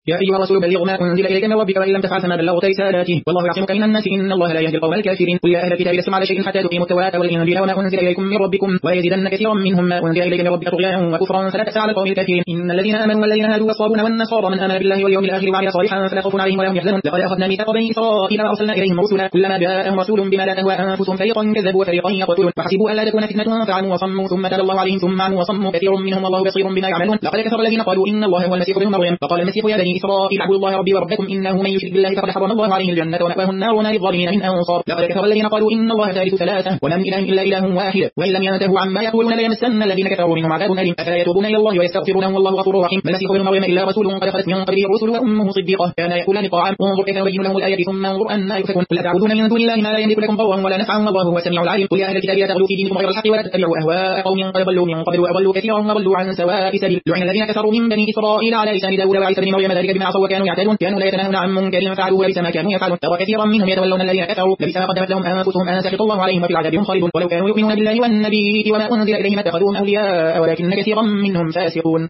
يا أيها الرسول بلغ ما أنزل إليك من ربك وإن لم تفعل فما بلغت رسالته والله يعصمك من الناس إن الله لا يهدي القوم الكافرين. قل يا أهل الكتاب لستم على شيء حتى تقيموا التوراة والإنجيل وما أنزل إليكم من ربكم ويزيدن كثيرا منهم ما أنزل إليك من ربك طغيانا وكفرا فلا تأس على القوم الكافرين. إن الذين آمنوا والذين هادوا والصابون والنصارى من آمن بالله واليوم الآخر وعمل صالحا فلا خوف عليهم ولا هم يحزنون. لقد أخذنا ميثاق بني إسرائيل وأرسلنا إليهم رسلا كلما جاءهم رسول بما لا تهوى أنفسهم فريقا كذبوا وفريقا يقتلون وحسبوا ألا تكون فتنة فعموا وصموا ثم تاب الله عليهم ثم عموا وصموا كثير منهم والله بصير بما يعملون. لقد كفر الذين قالوا إن الله هو المسيح ابن مريم فقال المسيح يا بني إسرائيل اعبدوا الله ربي وربكم إنه من يشرك بالله فقد حرم الله عليه الجنة ومأواه النار وما للظالمين من أنصار. لقد كفر الذين قالوا إن الله ثالث ثلاثة وما من إله إلا إله واحد وإن لم ينتهوا عما يقولون ليمسن الذين كفروا منهم عذاب أليم. أفلا يتوبون إلى الله ويستغفرونه والله غفور رحيم. ما المسيح ابن مريم إلا رسول قد خلت من قبله الرسل وأمه صديقة كانا يأكلان الطعام انظر كيف نبين لهم الآيات ثم انظر أنى يؤفكون. قل أتعبدون من دون الله ما لا يملك لكم ضرا ولا نفعا والله هو السميع العليم. قل يا أهل الكتاب لا تغلوا في دينكم غير الحق ولا تتبعوا أهواء قوم قد ضلوا من قبل وأضلوا كثيرا وضلوا عن سواء السبيل. لعن الذين كفروا من بني إسرائيل على لسان داود وعيسى بن مريم ذلك بما عصوا وكانوا يعتدون كانوا لا يتناهون عن منكر فعلوه لبئس ما كانوا يفعلون. ترى كثيرا منهم يتولون الذين كفروا لبئس ما قدمت لهم أنفسهم أن سخط الله عليهم وفي العذاب هم خالدون. ولو كانوا يؤمنون بالله والنبي وما أنزل إليهم اتخذوهم أولياء ولكن كثيرا منهم فاسقون.